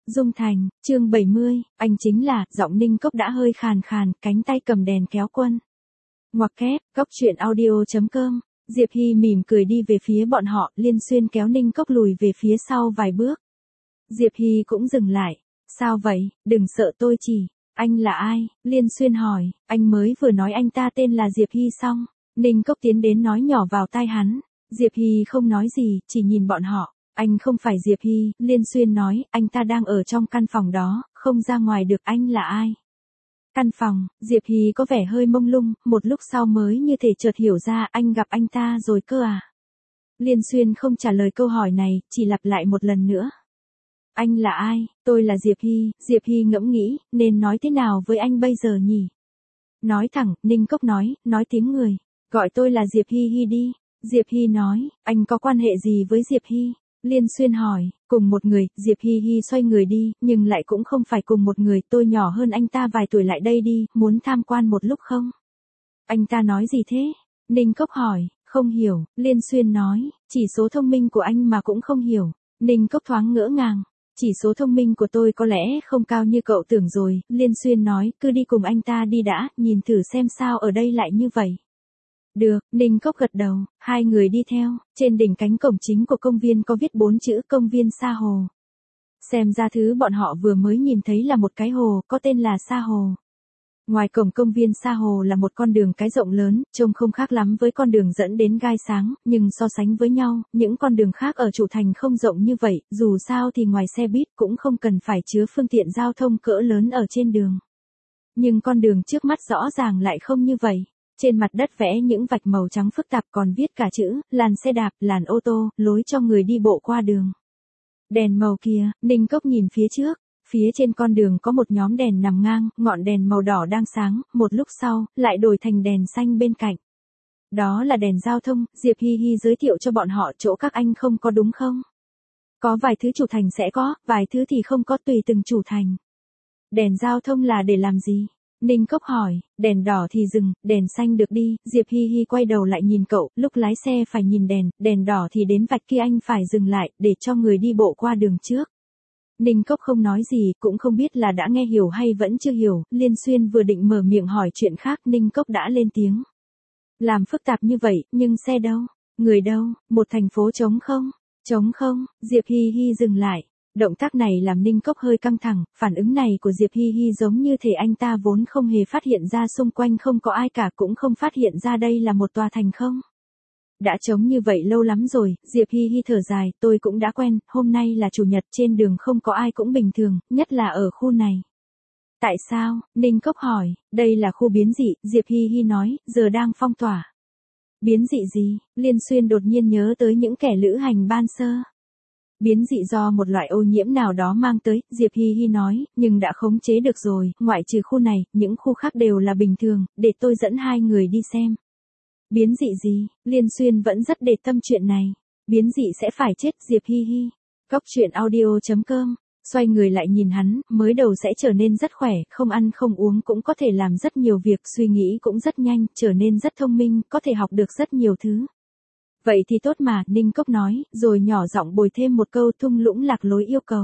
Dung Thành, chương 70, anh chính là, giọng Ninh Cốc đã hơi khàn khàn, cánh tay cầm đèn kéo quân. Ngoặc kép, góc truyện audio.com, Diệp Hy mỉm cười đi về phía bọn họ, Liên Xuyên kéo Ninh Cốc lùi về phía sau vài bước. Diệp Hy cũng dừng lại, sao vậy, đừng sợ tôi chỉ, anh là ai, Liên Xuyên hỏi, anh mới vừa nói anh ta tên là Diệp Hy xong, Ninh Cốc tiến đến nói nhỏ vào tai hắn, Diệp Hy không nói gì, chỉ nhìn bọn họ. Anh không phải Diệp Hy, Liên Xuyên nói, anh ta đang ở trong căn phòng đó, không ra ngoài được, anh là ai? Căn phòng, Diệp Hy có vẻ hơi mông lung, một lúc sau mới như thể chợt hiểu ra, anh gặp anh ta rồi cơ à? Liên Xuyên không trả lời câu hỏi này, chỉ lặp lại một lần nữa. Anh là ai? Tôi là Diệp Hy ngẫm nghĩ, nên nói thế nào với anh bây giờ nhỉ? Nói thẳng, Ninh Cốc nói tiếng người, gọi tôi là Diệp Hy Hy đi. Diệp Hy nói, anh có quan hệ gì với Diệp Hy? Liên Xuyên hỏi, cùng một người, Diệp Hy Hy xoay người đi, nhưng lại cũng không phải cùng một người, tôi nhỏ hơn anh ta vài tuổi, lại đây đi, muốn tham quan một lúc không? Anh ta nói gì thế? Ninh Cốc hỏi, không hiểu, Liên Xuyên nói, chỉ số thông minh của anh mà cũng không hiểu. Ninh Cốc thoáng ngỡ ngàng, chỉ số thông minh của tôi có lẽ không cao như cậu tưởng rồi, Liên Xuyên nói, cứ đi cùng anh ta đi đã, nhìn thử xem sao ở đây lại như vậy. Được, Ninh Cốc gật đầu, hai người đi theo, trên đỉnh cánh cổng chính của công viên có viết 4 chữ công viên Sa Hồ. Xem ra thứ bọn họ vừa mới nhìn thấy là một cái hồ, có tên là Sa Hồ. Ngoài cổng công viên Sa Hồ là một con đường cái rộng lớn, trông không khác lắm với con đường dẫn đến Gai Sáng, nhưng so sánh với nhau, những con đường khác ở Chủ Thành không rộng như vậy, dù sao thì ngoài xe buýt cũng không cần phải chứa phương tiện giao thông cỡ lớn ở trên đường. Nhưng con đường trước mắt rõ ràng lại không như vậy. Trên mặt đất vẽ những vạch màu trắng phức tạp, còn viết cả chữ, làn xe đạp, làn ô tô, lối cho người đi bộ qua đường. Đèn màu kia, Ninh Cốc nhìn phía trước, phía trên con đường có một nhóm đèn nằm ngang, ngọn đèn màu đỏ đang sáng, một lúc sau, lại đổi thành đèn xanh bên cạnh. Đó là đèn giao thông, Diệp Hy Hy giới thiệu cho bọn họ, chỗ các anh không có đúng không? Có vài thứ Chủ Thành sẽ có, vài thứ thì không có, tùy từng chủ thành. Đèn giao thông là để làm gì? Ninh Cốc hỏi, đèn đỏ thì dừng, đèn xanh được đi, Diệp Hy Hy quay đầu lại nhìn cậu, lúc lái xe phải nhìn đèn đỏ thì đến vạch kia anh phải dừng lại, để cho người đi bộ qua đường trước. Ninh Cốc không nói gì, cũng không biết là đã nghe hiểu hay vẫn chưa hiểu, Liên Xuyên vừa định mở miệng hỏi chuyện khác, Ninh Cốc đã lên tiếng. Làm phức tạp như vậy, nhưng xe đâu? Người đâu? Một thành phố trống không? Trống không? Diệp Hy Hy dừng lại. Động tác này làm Ninh Cốc hơi căng thẳng, phản ứng này của Diệp Hy Hy giống như thể anh ta vốn không hề phát hiện ra xung quanh không có ai cả, cũng không phát hiện ra đây là một tòa thành không. Đã trống như vậy lâu lắm rồi, Diệp Hy Hy thở dài, tôi cũng đã quen, hôm nay là chủ nhật, trên đường không có ai cũng bình thường, nhất là ở khu này. Tại sao? Ninh Cốc hỏi, đây là khu biến dị, Diệp Hy Hy nói, giờ đang phong tỏa. Biến dị gì? Liên Xuyên đột nhiên nhớ tới những kẻ lữ hành ban sơ. Biến dị do một loại ô nhiễm nào đó mang tới, Diệp Hy Hy nói, nhưng đã khống chế được rồi, ngoại trừ khu này, những khu khác đều là bình thường, để tôi dẫn hai người đi xem. Biến dị gì? Liên Xuyên vẫn rất để tâm chuyện này. Biến dị sẽ phải chết, Diệp Hy Hy. Góc truyện audio.com, xoay người lại nhìn hắn, mới đầu sẽ trở nên rất khỏe, không ăn không uống cũng có thể làm rất nhiều việc, suy nghĩ cũng rất nhanh, trở nên rất thông minh, có thể học được rất nhiều thứ. Vậy thì tốt mà, Ninh Cốc nói, rồi nhỏ giọng bồi thêm một câu, thung lũng lạc lối yêu cầu.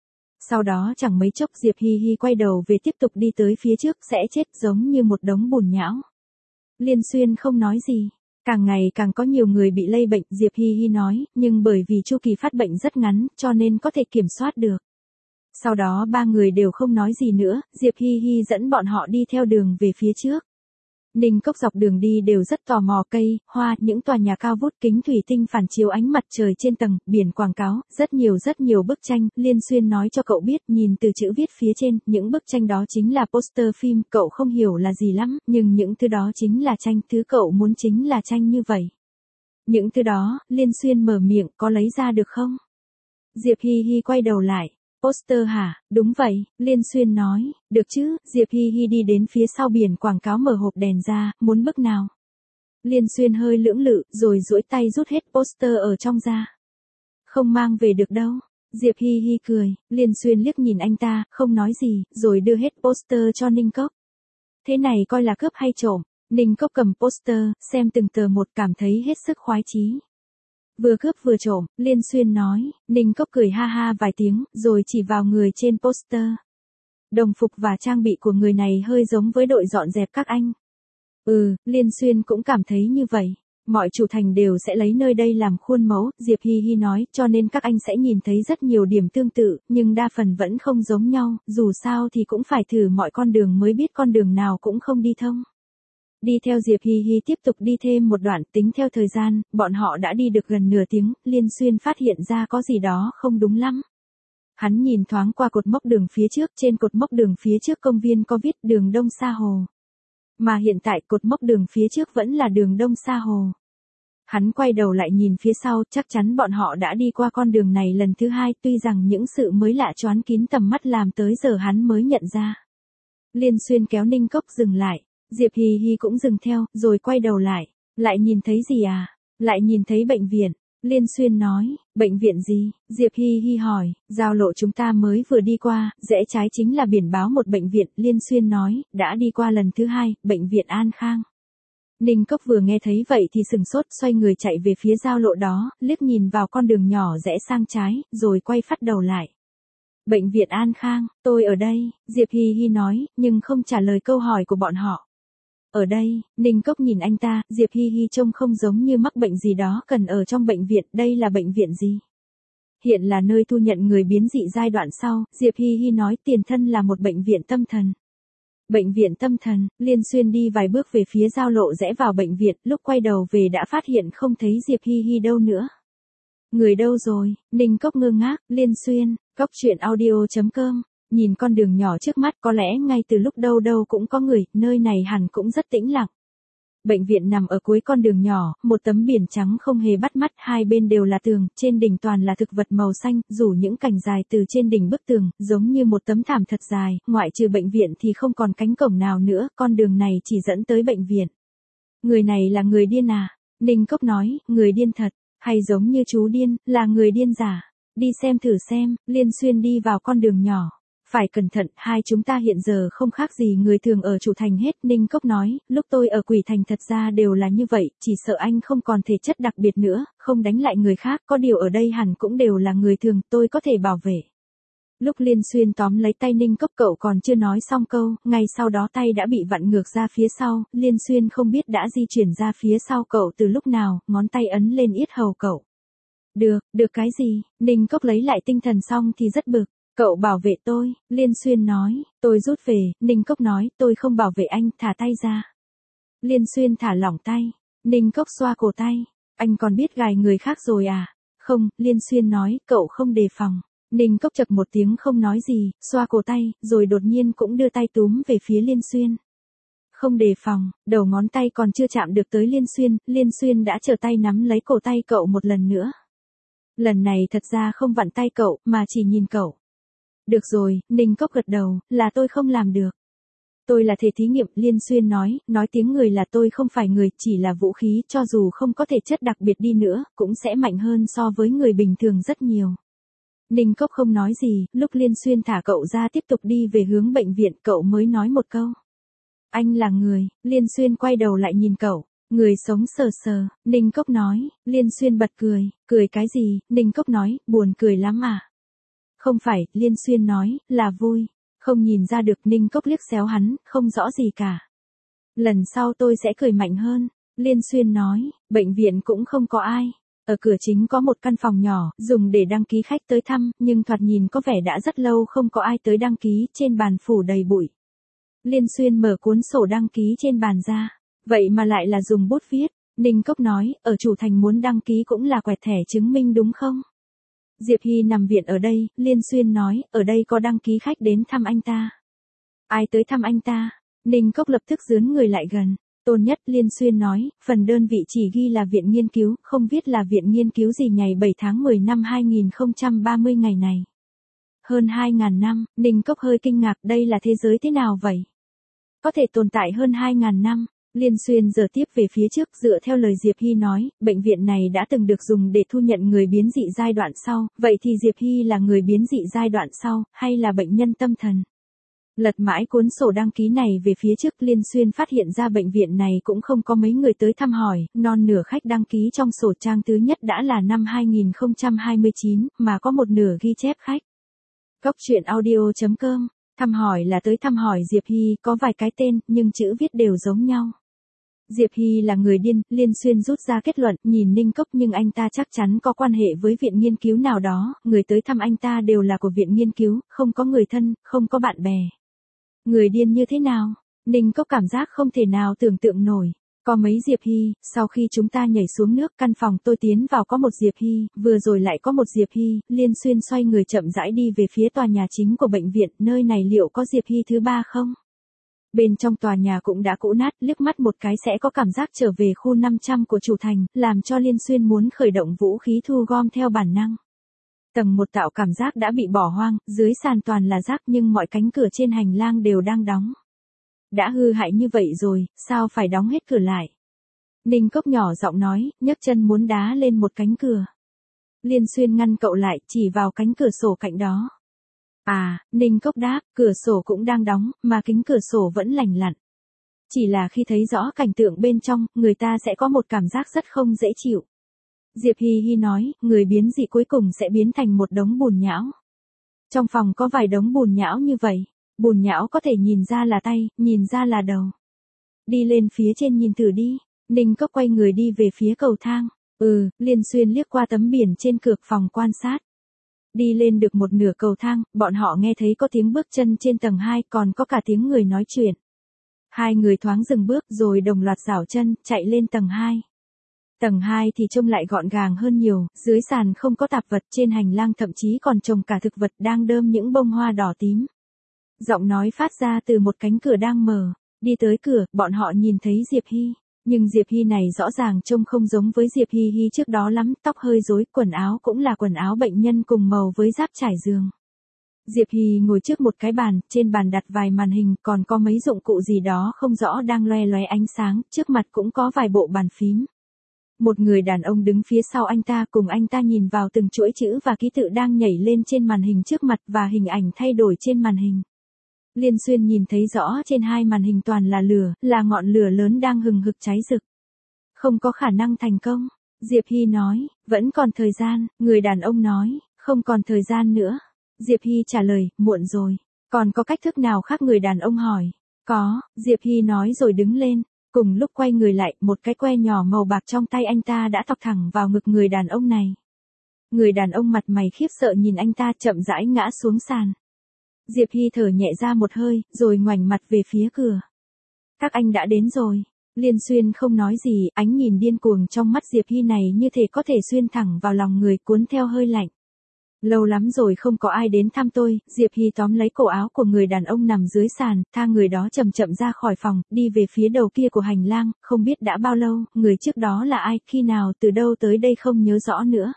Sau đó chẳng mấy chốc Diệp Hy Hy quay đầu về tiếp tục đi tới phía trước, sẽ chết giống như một đống bùn nhão. Liên Xuyên không nói gì. Càng ngày càng có nhiều người bị lây bệnh, Diệp Hy Hy nói, nhưng bởi vì chu kỳ phát bệnh rất ngắn, cho nên có thể kiểm soát được. Sau đó ba người đều không nói gì nữa, Diệp Hy Hy dẫn bọn họ đi theo đường về phía trước. Ninh Cốc dọc đường đi đều rất tò mò cây, hoa, những tòa nhà cao vút, kính thủy tinh phản chiếu ánh mặt trời trên tầng, biển quảng cáo, rất nhiều bức tranh, Liên Xuyên nói cho cậu biết, nhìn từ chữ viết phía trên, những bức tranh đó chính là poster phim, cậu không hiểu là gì lắm, nhưng những thứ đó chính là tranh, thứ cậu muốn chính là tranh như vậy. Những thứ đó, Liên Xuyên mở miệng, có lấy ra được không? Diệp Hy Hy quay đầu lại. Poster hả? Đúng vậy, Liên Xuyên nói, được chứ, Diệp Hy Hy đi đến phía sau biển quảng cáo mở hộp đèn ra, muốn bức nào? Liên Xuyên hơi lưỡng lự, rồi duỗi tay rút hết poster ở trong ra. Không mang về được đâu. Diệp Hy Hy cười, Liên Xuyên liếc nhìn anh ta, không nói gì, rồi đưa hết poster cho Ninh Cốc. Thế này coi là cướp hay trộm? Ninh Cốc cầm poster, xem từng tờ một, cảm thấy hết sức khoái chí. Vừa cướp vừa trộm, Liên Xuyên nói, Ninh Cốc cười ha ha vài tiếng, rồi chỉ vào người trên poster. Đồng phục và trang bị của người này hơi giống với đội dọn dẹp các anh. Liên Xuyên cũng cảm thấy như vậy. Mọi chủ thành đều sẽ lấy nơi đây làm khuôn mẫu, Diệp Hi Hi nói, cho nên các anh sẽ nhìn thấy rất nhiều điểm tương tự, nhưng đa phần vẫn không giống nhau, dù sao thì cũng phải thử mọi con đường mới biết con đường nào cũng không đi thông. Đi theo Diệp Hi Hi tiếp tục đi thêm một đoạn, tính theo thời gian, bọn họ đã đi được gần nửa tiếng, Liên Xuyên phát hiện ra có gì đó không đúng lắm. Hắn nhìn thoáng qua cột mốc đường phía trước, trên cột mốc đường phía trước công viên có viết đường Đông Sa Hồ. Mà hiện tại cột mốc đường phía trước vẫn là đường Đông Sa Hồ. Hắn quay đầu lại nhìn phía sau, chắc chắn bọn họ đã đi qua con đường này lần thứ hai, tuy rằng những sự mới lạ choán kín tầm mắt làm tới giờ hắn mới nhận ra. Liên Xuyên kéo Ninh Cốc dừng lại, Diệp Hi Hi cũng dừng theo, rồi quay đầu lại. Lại nhìn thấy gì à? Lại nhìn thấy bệnh viện. Liên Xuyên nói, bệnh viện gì? Diệp Hi Hi hỏi, giao lộ chúng ta mới vừa đi qua, rẽ trái chính là biển báo một bệnh viện. Liên Xuyên nói, đã đi qua lần thứ hai, bệnh viện An Khang. Ninh Cốc vừa nghe thấy vậy thì sừng sốt, xoay người chạy về phía giao lộ đó, liếc nhìn vào con đường nhỏ rẽ sang trái, rồi quay phát đầu lại. Bệnh viện An Khang, tôi ở đây, Diệp Hi Hi nói, nhưng không trả lời câu hỏi của bọn họ. Ở đây, Ninh Cốc nhìn anh ta, Diệp Hi Hi trông không giống như mắc bệnh gì đó cần ở trong bệnh viện, đây là bệnh viện gì? Hiện là nơi thu nhận người biến dị giai đoạn sau, Diệp Hi Hi nói tiền thân là một bệnh viện tâm thần. Bệnh viện tâm thần, Liên Xuyên đi vài bước về phía giao lộ rẽ vào bệnh viện, lúc quay đầu về đã phát hiện không thấy Diệp Hi Hi đâu nữa. Người đâu rồi? Ninh Cốc ngơ ngác, Liên Xuyên, coctruyện.audio.com. Nhìn con đường nhỏ trước mắt, có lẽ ngay từ lúc đâu đâu cũng có người, nơi này hẳn cũng rất tĩnh lặng. Bệnh viện nằm ở cuối con đường nhỏ, một tấm biển trắng không hề bắt mắt, hai bên đều là tường, trên đỉnh toàn là thực vật màu xanh, rủ những cành dài từ trên đỉnh bức tường, giống như một tấm thảm thật dài, ngoại trừ bệnh viện thì không còn cánh cổng nào nữa, con đường này chỉ dẫn tới bệnh viện. Người này là người điên à? Ninh Cốc nói, người điên thật, hay giống như chú điên, là người điên giả. Đi xem thử xem. Liên Xuyên đi vào con đường nhỏ. Phải cẩn thận, hai chúng ta hiện giờ không khác gì người thường ở chủ thành hết. Ninh Cốc nói, lúc tôi ở Quỷ Thành thật ra đều là như vậy, chỉ sợ anh không còn thể chất đặc biệt nữa, không đánh lại người khác, có điều ở đây hẳn cũng đều là người thường, tôi có thể bảo vệ. Lúc Liên Xuyên tóm lấy tay Ninh Cốc cậu còn chưa nói xong câu, ngay sau đó tay đã bị vặn ngược ra phía sau, Liên Xuyên không biết đã di chuyển ra phía sau cậu từ lúc nào, ngón tay ấn lên yết hầu cậu. Được cái gì? Ninh Cốc lấy lại tinh thần xong thì rất bực. Cậu bảo vệ tôi, Liên Xuyên nói, tôi rút về, Ninh Cốc nói, tôi không bảo vệ anh, thả tay ra. Liên Xuyên thả lỏng tay, Ninh Cốc xoa cổ tay, anh còn biết gài người khác rồi à? Không, Liên Xuyên nói, cậu không đề phòng. Ninh Cốc chập một tiếng không nói gì, xoa cổ tay, rồi đột nhiên cũng đưa tay túm về phía Liên Xuyên. Không đề phòng, đầu ngón tay còn chưa chạm được tới Liên Xuyên đã trở tay nắm lấy cổ tay cậu một lần nữa. Lần này thật ra không vặn tay cậu, mà chỉ nhìn cậu. Được rồi, Ninh Cốc gật đầu, là tôi không làm được. Tôi là thể thí nghiệm, Liên Xuyên nói tiếng người là tôi không phải người, chỉ là vũ khí, cho dù không có thể chất đặc biệt đi nữa, cũng sẽ mạnh hơn so với người bình thường rất nhiều. Ninh Cốc không nói gì, lúc Liên Xuyên thả cậu ra tiếp tục đi về hướng bệnh viện, cậu mới nói một câu. Anh là người, Liên Xuyên quay đầu lại nhìn cậu. Người sống sờ sờ, Ninh Cốc nói, Liên Xuyên bật cười cái gì, Ninh Cốc nói, buồn cười lắm à. Không phải, Liên Xuyên nói, là vui. Không nhìn ra được, Ninh Cốc liếc xéo hắn, không rõ gì cả. Lần sau tôi sẽ cười mạnh hơn, Liên Xuyên nói, bệnh viện cũng không có ai. Ở cửa chính có một căn phòng nhỏ, dùng để đăng ký khách tới thăm, nhưng thoạt nhìn có vẻ đã rất lâu không có ai tới đăng ký, trên bàn phủ đầy bụi. Liên Xuyên mở cuốn sổ đăng ký trên bàn ra. Vậy mà lại là dùng bút viết, Ninh Cốc nói, ở chủ thành muốn đăng ký cũng là quẹt thẻ chứng minh đúng không? Diệp Hi nằm viện ở đây, Liên Xuyên nói, ở đây có đăng ký khách đến thăm anh ta. Ai tới thăm anh ta? Ninh Cốc lập tức dướn người lại gần. Tôn Nhất, Liên Xuyên nói, phần đơn vị chỉ ghi là viện nghiên cứu, không viết là viện nghiên cứu gì ngày 7 tháng 10 năm 2030 ngày này. Hơn 2.000 năm, Ninh Cốc hơi kinh ngạc, đây là thế giới thế nào vậy? Có thể tồn tại hơn 2.000 năm. Liên Xuyên giờ tiếp về phía trước, dựa theo lời Diệp Hi nói, bệnh viện này đã từng được dùng để thu nhận người biến dị giai đoạn sau, vậy thì Diệp Hi là người biến dị giai đoạn sau, hay là bệnh nhân tâm thần? Lật mãi cuốn sổ đăng ký này về phía trước, Liên Xuyên phát hiện ra bệnh viện này cũng không có mấy người tới thăm hỏi, non nửa khách đăng ký trong sổ trang thứ nhất đã là năm 2029, mà có một nửa ghi chép khách. Cốc truyện audio.com, thăm hỏi là tới thăm hỏi Diệp Hy, có vài cái tên, nhưng chữ viết đều giống nhau. Diệp Hy là người điên, Liên Xuyên rút ra kết luận, nhìn Ninh Cốc nhưng anh ta chắc chắn có quan hệ với viện nghiên cứu nào đó, người tới thăm anh ta đều là của viện nghiên cứu, không có người thân, không có bạn bè. Người điên như thế nào? Ninh Cốc cảm giác không thể nào tưởng tượng nổi. Có mấy Diệp Hy, sau khi chúng ta nhảy xuống nước, căn phòng tôi tiến vào có một Diệp Hy, vừa rồi lại có một Diệp Hy, Liên Xuyên xoay người chậm rãi đi về phía tòa nhà chính của bệnh viện, nơi này liệu có Diệp Hy thứ ba không? Bên trong tòa nhà cũng đã cũ nát, liếc mắt một cái sẽ có cảm giác trở về khu 500 của chủ thành, làm cho Liên Xuyên muốn khởi động vũ khí thu gom theo bản năng. Tầng 1 tạo cảm giác đã bị bỏ hoang, dưới sàn toàn là rác nhưng mọi cánh cửa trên hành lang đều đang đóng. Đã hư hại như vậy rồi, sao phải đóng hết cửa lại? Ninh Cốc nhỏ giọng nói, nhấc chân muốn đá lên một cánh cửa. Liên Xuyên ngăn cậu lại, chỉ vào cánh cửa sổ cạnh đó. À, Ninh Cốc đáp, cửa sổ cũng đang đóng, mà kính cửa sổ vẫn lành lặn. Chỉ là khi thấy rõ cảnh tượng bên trong, người ta sẽ có một cảm giác rất không dễ chịu. Diệp Hi Hi nói, người biến dị cuối cùng sẽ biến thành một đống bùn nhão. Trong phòng có vài đống bùn nhão như vậy, bùn nhão có thể nhìn ra là tay, nhìn ra là đầu. Đi lên phía trên nhìn thử đi, Ninh Cốc quay người đi về phía cầu thang. Liên Xuyên liếc qua tấm biển trên cửa phòng quan sát. Đi lên được một nửa cầu thang, bọn họ nghe thấy có tiếng bước chân trên tầng 2, còn có cả tiếng người nói chuyện. Hai người thoáng dừng bước rồi đồng loạt giảo chân, chạy lên tầng 2. Tầng 2 thì trông lại gọn gàng hơn nhiều, dưới sàn không có tạp vật, trên hành lang thậm chí còn trồng cả thực vật đang đơm những bông hoa đỏ tím. Giọng nói phát ra từ một cánh cửa đang mở, đi tới cửa, bọn họ nhìn thấy Diệp Hy. Nhưng Diệp Hy này rõ ràng trông không giống với Diệp Hy Hy trước đó lắm, tóc hơi rối, quần áo cũng là quần áo bệnh nhân cùng màu với giáp trải giường. Diệp Hy ngồi trước một cái bàn, trên bàn đặt vài màn hình, còn có mấy dụng cụ gì đó không rõ đang loe loé ánh sáng, trước mặt cũng có vài bộ bàn phím. Một người đàn ông đứng phía sau anh ta, cùng anh ta nhìn vào từng chuỗi chữ và ký tự đang nhảy lên trên màn hình trước mặt và hình ảnh thay đổi trên màn hình. Liên Xuyên nhìn thấy rõ trên hai màn hình toàn là lửa, là ngọn lửa lớn đang hừng hực cháy rực. Không có khả năng thành công, Diệp Hy nói, vẫn còn thời gian, người đàn ông nói, không còn thời gian nữa. Diệp Hy trả lời, muộn rồi, còn có cách thức nào khác người đàn ông hỏi. Có, Diệp Hy nói rồi đứng lên, cùng lúc quay người lại, một cái que nhỏ màu bạc trong tay anh ta đã thọc thẳng vào ngực người đàn ông này. Người đàn ông mặt mày khiếp sợ nhìn anh ta chậm rãi ngã xuống sàn. Diệp Hy thở nhẹ ra một hơi, rồi ngoảnh mặt về phía cửa. Các anh đã đến rồi. Liên Xuyên không nói gì, ánh nhìn điên cuồng trong mắt Diệp Hy này như thể có thể xuyên thẳng vào lòng người, cuốn theo hơi lạnh. Lâu lắm rồi không có ai đến thăm tôi. Diệp Hy tóm lấy cổ áo của người đàn ông nằm dưới sàn, tha người đó chậm chậm ra khỏi phòng, đi về phía đầu kia của hành lang, không biết đã bao lâu, người trước đó là ai, khi nào, từ đâu tới đây không nhớ rõ nữa.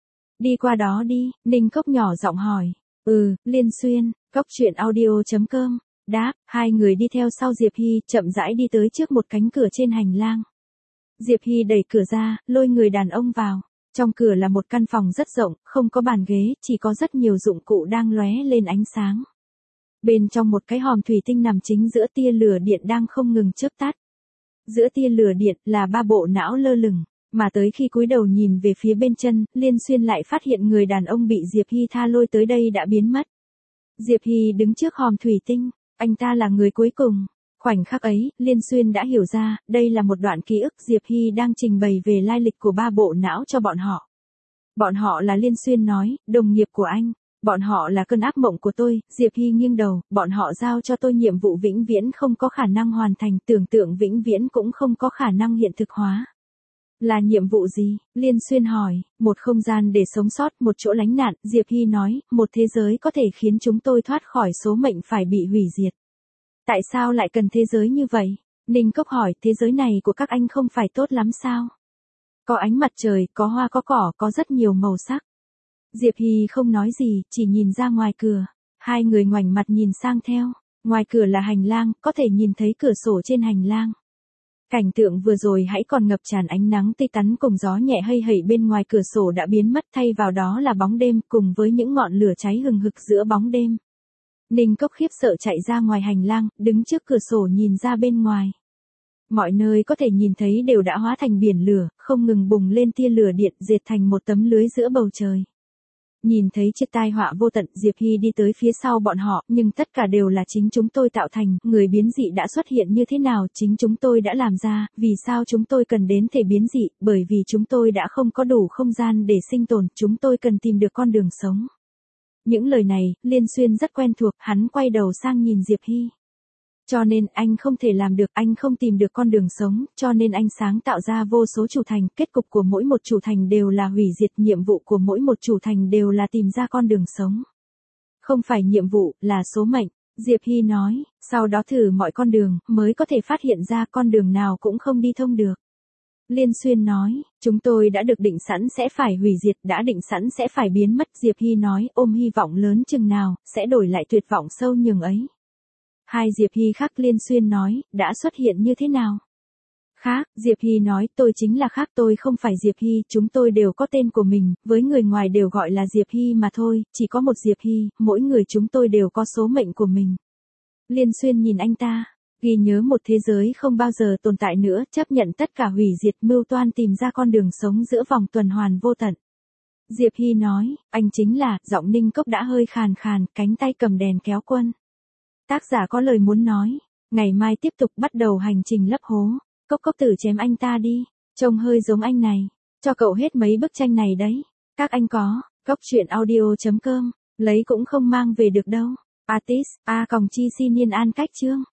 Đi qua đó đi, Ninh Cốc nhỏ giọng hỏi. Liên Xuyên, Cốc truyện audio.com, đáp, hai người đi theo sau Diệp Hy, chậm rãi đi tới trước một cánh cửa trên hành lang. Diệp Hy đẩy cửa ra, lôi người đàn ông vào. Trong cửa là một căn phòng rất rộng, không có bàn ghế, chỉ có rất nhiều dụng cụ đang lóe lên ánh sáng. Bên trong một cái hòm thủy tinh nằm chính giữa tia lửa điện đang không ngừng chớp tắt. Giữa tia lửa điện là 3 bộ não lơ lửng, mà tới khi cúi đầu nhìn về phía bên chân, Liên Xuyên lại phát hiện người đàn ông bị Diệp Hy tha lôi tới đây đã biến mất. Diệp Hy đứng trước hòm thủy tinh, anh ta là người cuối cùng. Khoảnh khắc ấy, Liên Xuyên đã hiểu ra, đây là một đoạn ký ức Diệp Hy đang trình bày về lai lịch của 3 bộ não cho bọn họ. Bọn họ là, Liên Xuyên nói, đồng nghiệp của anh. Bọn họ là cơn ác mộng của tôi. Diệp Hy nghiêng đầu, bọn họ giao cho tôi nhiệm vụ vĩnh viễn không có khả năng hoàn thành, tưởng tượng vĩnh viễn cũng không có khả năng hiện thực hóa. Là nhiệm vụ gì? Liên Xuyên hỏi. Một không gian để sống sót, một chỗ lánh nạn. Diệp Hy nói, một thế giới có thể khiến chúng tôi thoát khỏi số mệnh phải bị hủy diệt. Tại sao lại cần thế giới như vậy? Ninh Cốc hỏi, thế giới này của các anh không phải tốt lắm sao? Có ánh mặt trời, có hoa có cỏ, có rất nhiều màu sắc. Diệp Hy không nói gì, chỉ nhìn ra ngoài cửa. Hai người ngoảnh mặt nhìn sang theo. Ngoài cửa là hành lang, có thể nhìn thấy cửa sổ trên hành lang. Cảnh tượng vừa rồi hãy còn ngập tràn ánh nắng tươi tắn cùng gió nhẹ hây hẩy bên ngoài cửa sổ đã biến mất, thay vào đó là bóng đêm cùng với những ngọn lửa cháy hừng hực giữa bóng đêm. Ninh Cốc khiếp sợ chạy ra ngoài hành lang, đứng trước cửa sổ nhìn ra bên ngoài. Mọi nơi có thể nhìn thấy đều đã hóa thành biển lửa, không ngừng bùng lên tia lửa điện dệt thành một tấm lưới giữa bầu trời. Nhìn thấy chiếc tai họa vô tận, Diệp Hy đi tới phía sau bọn họ, nhưng tất cả đều là chính chúng tôi tạo thành, người biến dị đã xuất hiện như thế nào, chính chúng tôi đã làm ra, vì sao chúng tôi cần đến thể biến dị, bởi vì chúng tôi đã không có đủ không gian để sinh tồn, chúng tôi cần tìm được con đường sống. Những lời này, Liên Xuyên rất quen thuộc, hắn quay đầu sang nhìn Diệp Hy. Cho nên anh không thể làm được, anh không tìm được con đường sống, cho nên anh sáng tạo ra vô số chủ thành, kết cục của mỗi một chủ thành đều là hủy diệt, nhiệm vụ của mỗi một chủ thành đều là tìm ra con đường sống. Không phải nhiệm vụ, là số mệnh, Diệp Hy nói, sau đó thử mọi con đường, mới có thể phát hiện ra con đường nào cũng không đi thông được. Liên Xuyên nói, chúng tôi đã được định sẵn sẽ phải hủy diệt, đã định sẵn sẽ phải biến mất, Diệp Hy nói, ôm hy vọng lớn chừng nào, sẽ đổi lại tuyệt vọng sâu nhường ấy. Hai Diệp Hy khác, Liên Xuyên nói, đã xuất hiện như thế nào? Khác, Diệp Hy nói, tôi chính là khác, tôi không phải Diệp Hy, chúng tôi đều có tên của mình, với người ngoài đều gọi là Diệp Hy mà thôi, chỉ có một Diệp Hy, mỗi người chúng tôi đều có số mệnh của mình. Liên Xuyên nhìn anh ta, ghi nhớ một thế giới không bao giờ tồn tại nữa, chấp nhận tất cả hủy diệt, mưu toan tìm ra con đường sống giữa vòng tuần hoàn vô tận. Diệp Hy nói, anh chính là, giọng Ninh Cốc đã hơi khàn khàn, cánh tay cầm đèn kéo quân. Tác giả có lời muốn nói, ngày mai tiếp tục bắt đầu hành trình lấp hố, Cốc Cốc Tử chém anh ta đi, trông hơi giống anh này, cho cậu hết mấy bức tranh này đấy, các anh có, coctruyện audio.com, lấy cũng không mang về được đâu, artist, a còng chi si niên an cách chương.